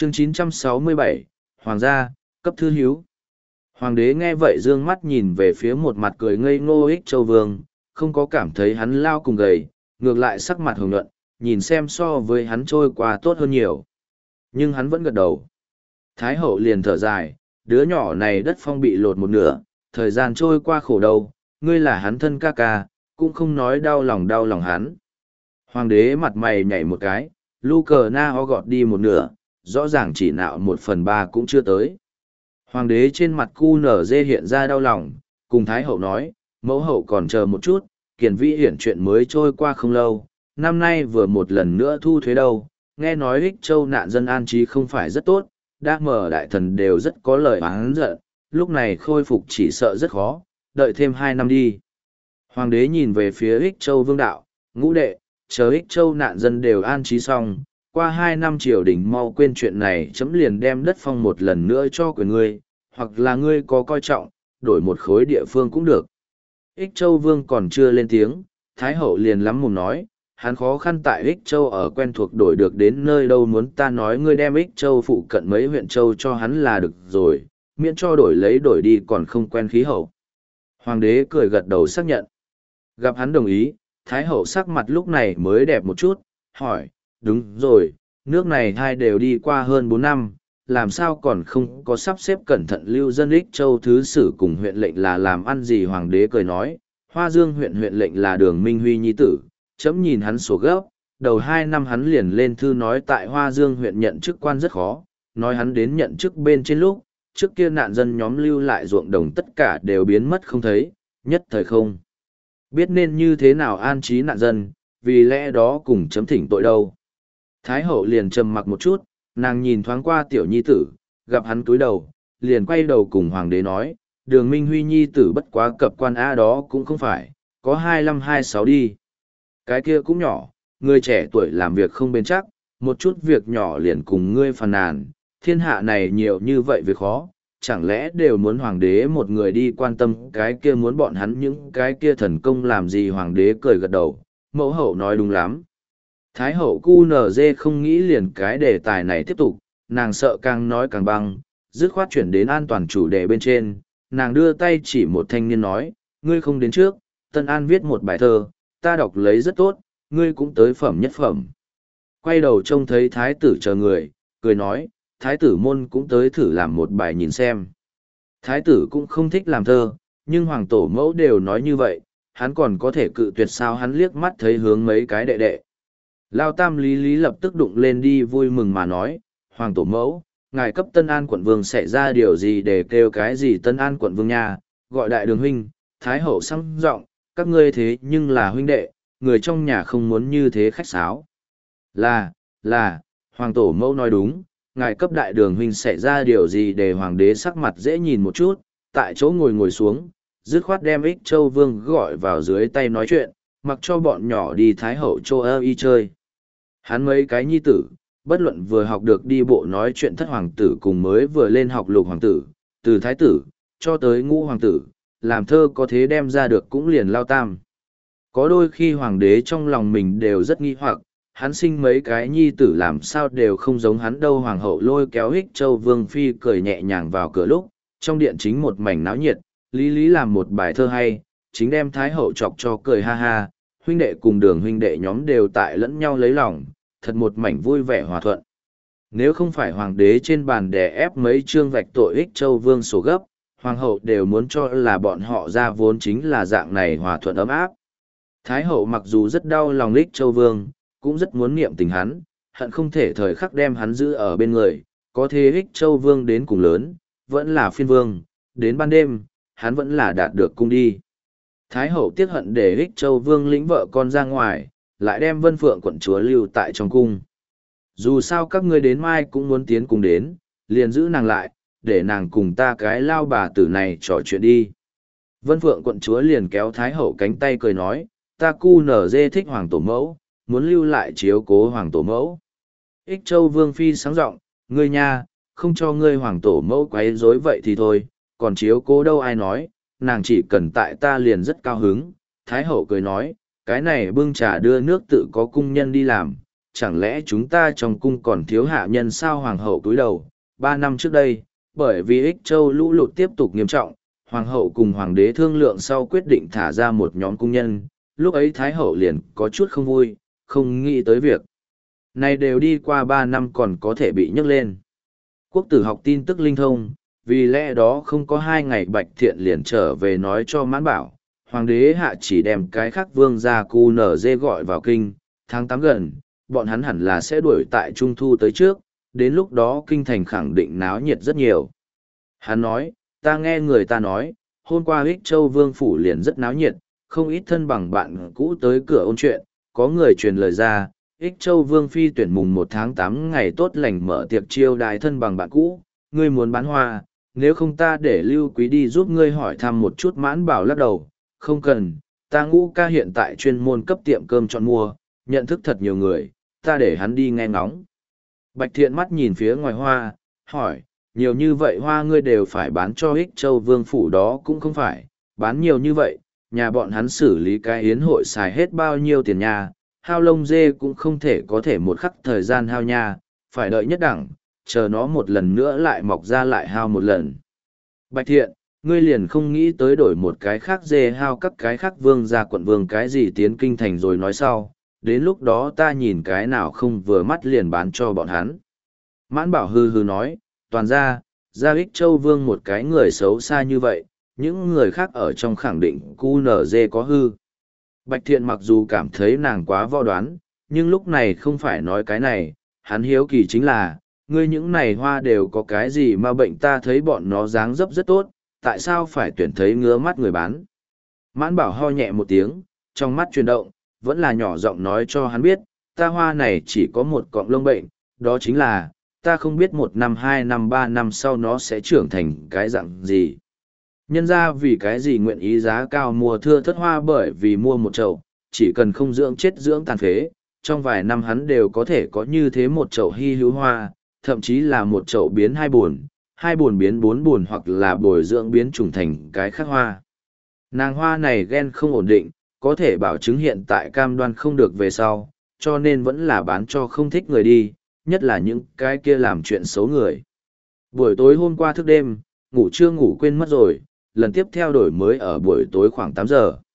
Chương 967, Hoàng gia, cấp thư hiếu. Hoàng đế nghe vậy dương mắt nhìn về phía một mặt cười ngây ngô Ích Châu Vương, không có cảm thấy hắn lao cùng gầy, ngược lại sắc mặt hồng nhuận, nhìn xem so với hắn trôi qua tốt hơn nhiều. Nhưng hắn vẫn gật đầu. Thái hậu liền thở dài, đứa nhỏ này đất phong bị lột một nửa, thời gian trôi qua khổ đâu, ngươi là hắn thân ca ca, cũng không nói đau lòng hắn. Hoàng đế mặt mày nhảy một cái, lu cờ na ho gọt đi một nửa, rõ ràng chỉ nạo 1/3 cũng chưa tới. Hoàng đế trên mặt cu nở dê hiện ra đau lòng, cùng Thái hậu nói, mẫu hậu còn chờ một chút, kiền vĩ hiển chuyện mới trôi qua không lâu, năm nay vừa một lần nữa thu thuế đâu, nghe nói Ích Châu nạn dân an trí không phải rất tốt, đa mở đại thần đều rất có lời oán giận, lúc này khôi phục chỉ sợ rất khó, đợi thêm 2 năm đi. Hoàng đế nhìn về phía Ích Châu Vương đạo, ngũ đệ, chờ Ích Châu nạn dân đều an trí xong, qua 2 năm triều đình mau quên chuyện này chấm liền đem đất phong một lần nữa cho quyền ngươi, hoặc là ngươi có coi trọng, đổi một khối địa phương cũng được. Ích Châu Vương còn chưa lên tiếng, Thái hậu liền lắm mồm nói, hắn khó khăn tại Ích Châu ở quen thuộc đổi được đến nơi đâu muốn ta nói ngươi đem Ích Châu phụ cận mấy huyện Châu cho hắn là được rồi, miễn cho đổi lấy đổi đi còn không quen khí hậu. Hoàng đế cười gật đầu xác nhận. Gặp hắn đồng ý, Thái hậu sắc mặt lúc này mới đẹp một chút, hỏi, đúng rồi, nước này hai đều đi qua hơn 4 năm, làm sao còn không có sắp xếp cẩn thận lưu dân Ích Châu thứ sử cùng huyện lệnh là làm ăn gì? Hoàng đế cười nói, Hoa Dương huyện huyện lệnh là Đường Minh Huy nhi tử, chấm nhìn hắn sổ gấp, đầu 2 năm hắn liền lên thư nói tại Hoa Dương huyện nhận chức quan rất khó, nói hắn đến nhận chức bên trên lúc, trước kia nạn dân nhóm lưu lại ruộng đồng tất cả đều biến mất không thấy, nhất thời không biết nên như thế nào an trí nạn dân, vì lẽ đó cùng chấm thỉnh tội đâu. Thái hậu liền trầm mặc một chút, nàng nhìn thoáng qua tiểu nhi tử, gặp hắn cúi đầu, liền quay đầu cùng hoàng đế nói, Đường Minh Huy nhi tử bất quá cập quan A đó cũng không phải, có 25-26 đi. Cái kia cũng nhỏ, người trẻ tuổi làm việc không bền chắc, một chút việc nhỏ liền cùng ngươi phàn nàn, thiên hạ này nhiều như vậy việc khó, chẳng lẽ đều muốn hoàng đế một người đi quan tâm cái kia muốn bọn hắn những cái kia thần công làm gì? Hoàng đế cười gật đầu, mẫu hậu nói đúng lắm. Thái hậu cu nở dê không nghĩ liền cái đề tài này tiếp tục, nàng sợ càng nói càng băng, dứt khoát chuyển đến an toàn chủ đề bên trên, nàng đưa tay chỉ một thanh niên nói, ngươi không đến trước, Tân An viết một bài thơ, ta đọc lấy rất tốt, ngươi cũng tới phẩm nhất phẩm. Quay đầu trông thấy thái tử chờ người, cười nói, thái tử môn cũng tới thử làm một bài nhìn xem. Thái tử cũng không thích làm thơ, nhưng hoàng tổ mẫu đều nói như vậy, hắn còn có thể cự tuyệt sao? Hắn liếc mắt thấy hướng mấy cái đệ đệ. Lao Tam Lý Lý lập tức đụng lên đi vui mừng mà nói, hoàng tổ mẫu, ngài cấp Tân An quận vương sẽ ra điều gì để kêu cái gì Tân An quận vương nha, gọi đại đường huynh, thái hậu sang giọng, các ngươi thế nhưng là huynh đệ, người trong nhà không muốn như thế khách sáo. Là, hoàng tổ mẫu nói đúng, ngài cấp đại đường huynh sẽ ra điều gì để hoàng đế sắc mặt dễ nhìn một chút, tại chỗ ngồi xuống, dứt khoát đem Ích Châu Vương gọi vào dưới tay nói chuyện, mặc cho bọn nhỏ đi thái hậu Châu Ơ y chơi. Hắn mấy cái nhi tử, bất luận vừa học được đi bộ nói chuyện thất hoàng tử cùng mới vừa lên học lục hoàng tử, từ thái tử, cho tới ngũ hoàng tử, làm thơ có thế đem ra được cũng liền Lao Tam. Có đôi khi hoàng đế trong lòng mình đều rất nghi hoặc, hắn sinh mấy cái nhi tử làm sao đều không giống hắn đâu. Hoàng hậu lôi kéo Ích Châu Vương Phi cười nhẹ nhàng vào cửa lúc, trong điện chính một mảnh náo nhiệt, Lý Lý làm một bài thơ hay, chính đem Thái hậu chọc cho cười ha ha, huynh đệ cùng Đường huynh đệ nhóm đều tại lẫn nhau lấy lòng, thật một mảnh vui vẻ hòa thuận. Nếu không phải hoàng đế trên bàn đè ép mấy chương vạch tội Ích Châu Vương sổ gấp, hoàng hậu đều muốn cho là bọn họ ra vốn chính là dạng này hòa thuận ấm áp. Thái hậu mặc dù rất đau lòng Ích Châu Vương, cũng rất muốn niệm tình hắn, hận không thể thời khắc đem hắn giữ ở bên người, có thế Ích Châu Vương đến cùng lớn, vẫn là phiên vương, đến ban đêm, hắn vẫn là đạt được cung đi. Thái hậu tiếc hận để Ích Châu Vương lĩnh vợ con ra ngoài, lại đem Vân Phượng quận chúa lưu tại trong cung. Dù sao các ngươi đến mai cũng muốn tiến cùng đến, liền giữ nàng lại, để nàng cùng ta cái lao bà tử này trò chuyện đi. Vân Phượng quận chúa liền kéo Thái hậu cánh tay cười nói, ta cu nở dê thích hoàng tổ mẫu, muốn lưu lại chiếu cố hoàng tổ mẫu. Ích Châu Vương Phi sáng giọng, ngươi nha, không cho ngươi hoàng tổ mẫu quấy rối vậy thì thôi, còn chiếu cố đâu ai nói, nàng chỉ cần tại ta liền rất cao hứng. Thái hậu cười nói, cái này bưng trà đưa nước tự có cung nhân đi làm, chẳng lẽ chúng ta trong cung còn thiếu hạ nhân sao? Hoàng hậu cúi đầu. 3 năm trước đây, bởi vì Ích Châu lũ lụt tiếp tục nghiêm trọng, hoàng hậu cùng hoàng đế thương lượng sau quyết định thả ra một nhóm cung nhân, lúc ấy Thái hậu liền có chút không vui, không nghĩ tới việc này đều đi qua 3 năm còn có thể bị nhấc lên. Quốc tử học tin tức linh thông, vì lẽ đó không có 2 ngày Bạch Thiện liền trở về nói cho Mãn Bảo, hoàng đế hạ chỉ đem cái khác vương gia cu nở dê gọi vào kinh, tháng 8 gần, bọn hắn hẳn là sẽ đuổi tại Trung Thu tới trước, đến lúc đó kinh thành khẳng định náo nhiệt rất nhiều. Hắn nói, ta nghe người ta nói, hôm qua Ích Châu Vương Phủ liền rất náo nhiệt, không ít thân bằng bạn cũ tới cửa ôn chuyện, có người truyền lời ra, Ích Châu Vương Phi tuyển mùng 1 tháng 8 ngày tốt lành mở tiệc chiêu đài thân bằng bạn cũ, ngươi muốn bán hoa, nếu không ta để Lưu Quý đi giúp ngươi hỏi thăm một chút. Mãn Bảo lắc đầu, không cần, ta Ngũ ca hiện tại chuyên môn cấp tiệm cơm chọn mua, nhận thức thật nhiều người, ta để hắn đi nghe ngóng. Bạch Thiện mắt nhìn phía ngoài hoa, hỏi, nhiều như vậy hoa ngươi đều phải bán cho Ích Châu Vương Phủ đó cũng không phải, bán nhiều như vậy, nhà bọn hắn xử lý cái yến hội xài hết bao nhiêu tiền nhà, hao lông dê cũng không thể có thể một khắc thời gian hao nha, phải đợi nhất đẳng, chờ nó một lần nữa lại mọc ra lại hao một lần. Bạch Thiện, ngươi liền không nghĩ tới đổi một cái khác dê hao các cái khác vương ra quận vương cái gì tiến kinh thành rồi nói sau, đến lúc đó ta nhìn cái nào không vừa mắt liền bán cho bọn hắn. Mãn Bảo hư hư nói, toàn ra Ích Châu Vương một cái người xấu xa như vậy, những người khác ở trong khẳng định QNZ có hư. Bạch Thiện mặc dù cảm thấy nàng quá võ đoán, nhưng lúc này không phải nói cái này, hắn hiếu kỳ chính là, ngươi những này hoa đều có cái gì mà bệnh, ta thấy bọn nó dáng dấp rất tốt, tại sao phải tuyển thấy ngứa mắt người bán. Mãn Bảo ho nhẹ một tiếng, trong mắt chuyển động, vẫn là nhỏ giọng nói cho hắn biết, ta hoa này chỉ có một cọng lông bệnh, đó chính là, ta không biết 1 năm 2 năm 3 năm sau nó sẽ trưởng thành cái dạng gì. Nhân ra vì cái gì nguyện ý giá cao mua thưa thất hoa, bởi vì mua một chậu, chỉ cần không dưỡng chết dưỡng tàn phế, trong vài năm hắn đều có thể có như thế một chậu hy hữu hoa, thậm chí là một chậu biến 2 buồn, 2 buồn biến 4 buồn, hoặc là bồi dưỡng biến trùng thành cái khác hoa. Nàng hoa này gen không ổn định, có thể bảo chứng hiện tại cam đoan không được về sau, cho nên vẫn là bán cho không thích người đi, nhất là những cái kia làm chuyện xấu người. Buổi tối hôm qua thức đêm, ngủ chưa ngủ quên mất rồi, lần tiếp theo đổi mới ở buổi tối khoảng 8 giờ.